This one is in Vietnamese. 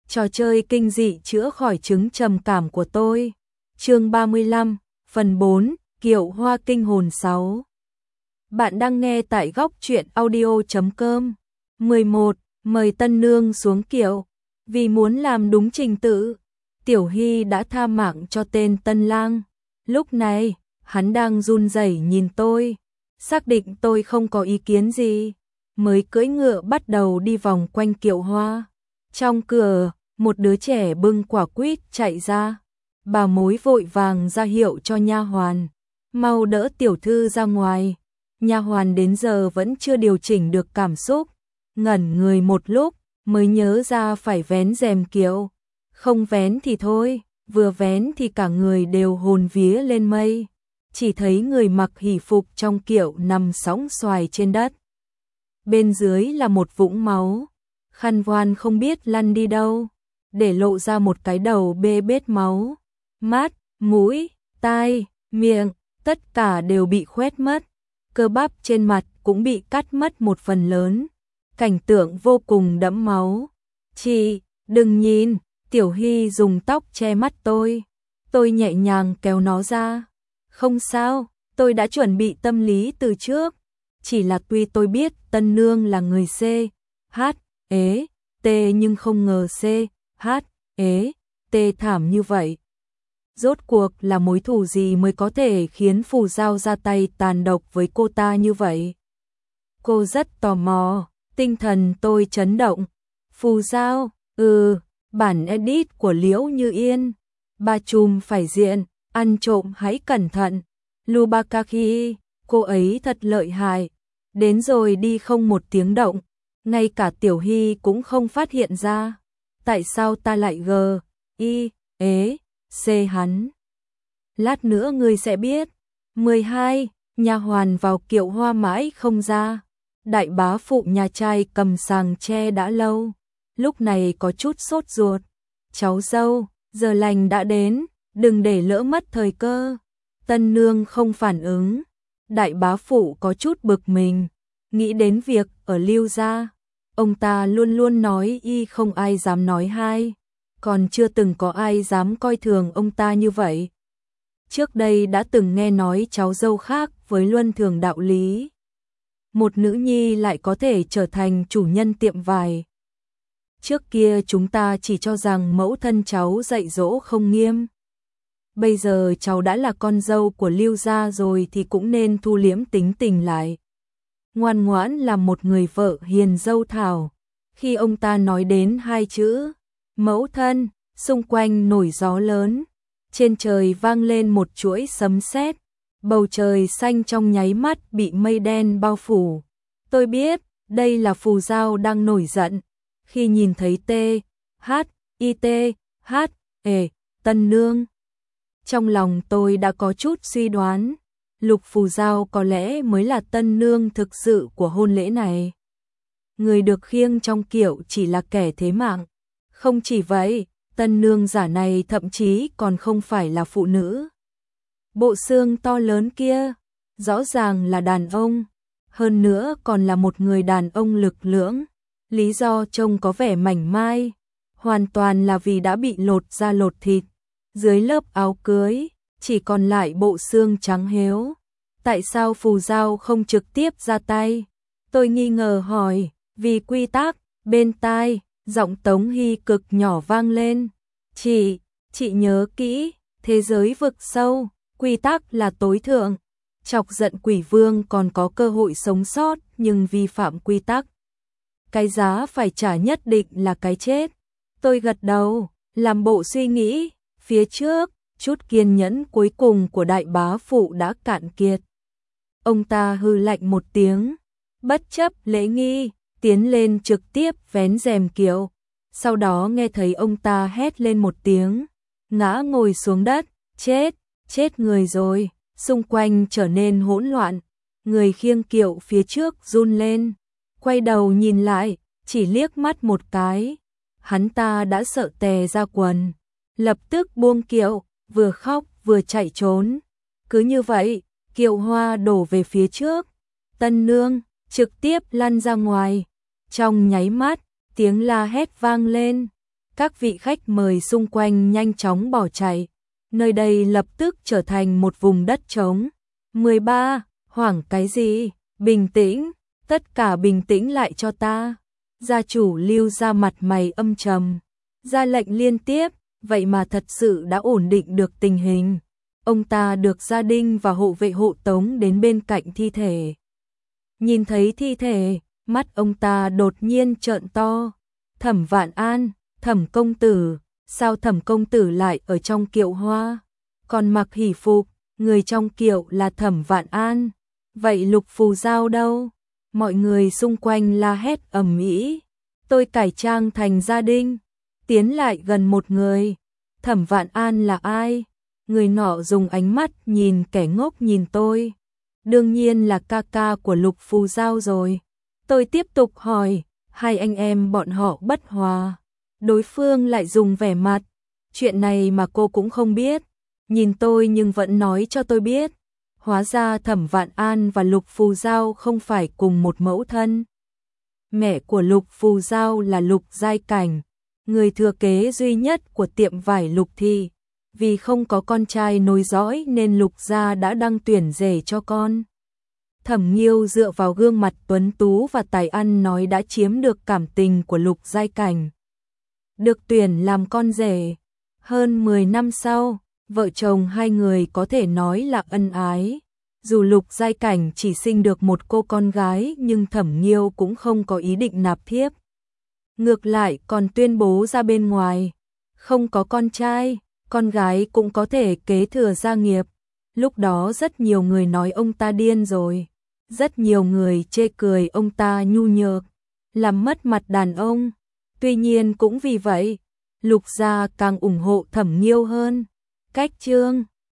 Trò chơi kinh dị chữa khỏi chứng trầm cảm của tôi. Chương 35, phần 4, Kiệu Hoa kinh hồn 6. Bạn đang nghe tại góc truyện audio.com. 11. Mời tân nương xuống kiệu. Vì muốn làm đúng trình tự, Tiểu Hy đã tha mạng cho tên tân lang. Lúc này, hắn đang run rẩy nhìn tôi, xác định tôi không có ý kiến gì, mới cưỡi ngựa bắt đầu đi vòng quanh kiệu hoa. Trong cửa, một đứa trẻ bưng quả quýt chạy ra. Bà mối vội vàng ra hiệu cho nha hoàn, mau đỡ tiểu thư ra ngoài. Nha hoàn đến giờ vẫn chưa điều chỉnh được cảm xúc, ngẩn người một lúc mới nhớ ra phải vén rèm kiệu. Không vén thì thôi, vừa vén thì cả người đều hồn vía lên mây. Chỉ thấy người mặc hỷ phục trong kiệu nằm sõng xoài trên đất. Bên dưới là một vũng máu, khăn voan không biết lăn đi đâu, để lộ ra một cái đầu bê bết máu. Mắt, mũi, tai, miệng, tất cả đều bị khoét mất. Cơ bắp trên mặt cũng bị cắt mất một phần lớn. Cảnh tượng vô cùng đẫm máu. Chị, đừng nhìn. Tiểu Hy dùng tóc che mắt tôi. Tôi nhẹ nhàng kéo nó ra. Không sao, tôi đã chuẩn bị tâm lý từ trước. Chỉ là tuy tôi biết tân nương là người C, H, ế, T nhưng không ngờ C, H, ế, T thảm như vậy. Rốt cuộc là mối thù gì mới có thể khiến Phù Giao ra tay tàn độc với cô ta như vậy? Cô rất tò mò, tinh thần tôi chấn động. Phù Giao, bản edit của Liễu Như Yên. Ba chùm phải diện, ăn trộm hãy cẩn thận. Lubakaki, cô ấy thật lợi hại. Đến rồi đi không một tiếng động, ngay cả Tiểu Hy cũng không phát hiện ra. Tại sao ta lại G, I, ế, C hắn? Lát nữa ngươi sẽ biết. 12. Nha hoàn vào kiệu hoa mãi không ra. Đại bá phụ nhà trai cầm sàng tre đã lâu, lúc này có chút sốt ruột. Cháu dâu, giờ lành đã đến, đừng để lỡ mất thời cơ. Tân nương không phản ứng. Đại bá phụ có chút bực mình, nghĩ đến việc ở Lưu gia, ông ta luôn luôn nói y không ai dám nói hai, còn chưa từng có ai dám coi thường ông ta như vậy. Trước đây đã từng nghe nói cháu dâu khác với luân thường đạo lý. Một nữ nhi lại có thể trở thành chủ nhân tiệm vải. Trước kia chúng ta chỉ cho rằng mẫu thân cháu dạy dỗ không nghiêm. Bây giờ cháu đã là con dâu của Lưu gia rồi thì cũng nên thu liễm tính tình lại. Ngoan ngoãn làm một người vợ hiền dâu thảo. Khi ông ta nói đến hai chữ mẫu thân, xung quanh nổi gió lớn. Trên trời vang lên một chuỗi sấm sét, bầu trời xanh trong nháy mắt bị mây đen bao phủ. Tôi biết, đây là Phù Giao đang nổi giận. Khi nhìn thấy T, H, I T, H, E, tân nương. Trong lòng tôi đã có chút suy đoán, Lục Phù Giao có lẽ mới là tân nương thực sự của hôn lễ này. Người được khiêng trong kiệu chỉ là kẻ thế mạng. Không chỉ vậy, tân nương giả này thậm chí còn không phải là phụ nữ. Bộ xương to lớn kia, rõ ràng là đàn ông, hơn nữa còn là một người đàn ông lực lưỡng. Lý do trông có vẻ mảnh mai, hoàn toàn là vì đã bị lột da lột thịt. Dưới lớp áo cưới, chỉ còn lại bộ xương trắng héo. Tại sao Phù Giao không trực tiếp ra tay? Tôi nghi ngờ hỏi, vì quy tắc. Bên tai, giọng Tống Hy cực nhỏ vang lên. Chị nhớ kỹ, thế giới vực sâu, quy tắc là tối thượng. Chọc giận quỷ vương còn có cơ hội sống sót, nhưng vi phạm quy tắc, cái giá phải trả nhất định là cái chết. Tôi gật đầu, làm bộ suy nghĩ. Phía trước, chút kiên nhẫn cuối cùng của đại bá phụ đã cạn kiệt. Ông ta hừ lạnh một tiếng, bất chấp lễ nghi, tiến lên trực tiếp vén rèm kiệu. Sau đó nghe thấy ông ta hét lên một tiếng, ngã ngồi xuống đất. Chết người rồi. Xung quanh trở nên hỗn loạn. Người khiêng kiệu phía trước run lên, quay đầu nhìn lại, chỉ liếc mắt một cái, hắn ta đã sợ tè ra quần, lập tức buông kiệu, vừa khóc vừa chạy trốn. Cứ như vậy, kiệu hoa đổ về phía trước, tân nương trực tiếp lăn ra ngoài. Trong nháy mắt, tiếng la hét vang lên. Các vị khách mời xung quanh nhanh chóng bỏ chạy. Nơi đây lập tức trở thành một vùng đất trống. 13. Hoảng cái gì? Bình tĩnh, tất cả bình tĩnh lại cho ta. Gia chủ Lưu ra mặt mày âm trầm, ra lệnh liên tiếp, vậy mà thật sự đã ổn định được tình hình. Ông ta được gia đình và hộ vệ hộ tống đến bên cạnh thi thể. Nhìn thấy thi thể, mắt ông ta đột nhiên trợn to. Thẩm Vạn An, Thẩm công tử, sao Thẩm công tử lại ở trong kiệu hoa? Còn mặc hỷ phục, người trong kiệu là Thẩm Vạn An. Vậy Lục Phù Giao đâu? Mọi người xung quanh la hét ầm ĩ. Tôi cải trang thành gia đình, tiến lại gần một người. Thẩm Vạn An là ai? Người nọ dùng ánh mắt nhìn kẻ ngốc nhìn tôi. Đương nhiên là ca ca của Lục Phù Giao rồi. Tôi tiếp tục hỏi, hai anh em bọn họ bất hòa. Đối phương lại dùng vẻ mặt, chuyện này mà cô cũng không biết. Nhìn tôi nhưng vẫn nói cho tôi biết. Hóa ra Thẩm Vạn An và Lục Phù Giao không phải cùng một mẫu thân. Mẹ của Lục Phù Giao là Lục Giai Cảnh, người thừa kế duy nhất của tiệm vải Lục Thị. Vì không có con trai nối dõi nên Lục gia đã đăng tuyển rể cho con. Thẩm Nghiêu dựa vào gương mặt tuấn tú và tài ăn nói đã chiếm được cảm tình của Lục Giai Cảnh. Được tuyển làm con rể. Hơn 10 năm sau, vợ chồng hai người có thể nói là ân ái. Dù Lục Giai Cảnh chỉ sinh được một cô con gái nhưng Thẩm Nghiêu cũng không có ý định nạp thiếp. Ngược lại còn tuyên bố ra bên ngoài, không có con trai, con gái cũng có thể kế thừa gia nghiệp. Lúc đó rất nhiều người nói ông ta điên rồi. Rất nhiều người chê cười ông ta nhu nhược, làm mất mặt đàn ông. Tuy nhiên cũng vì vậy, Lục gia càng ủng hộ Thẩm Nghiêu hơn. Cách chương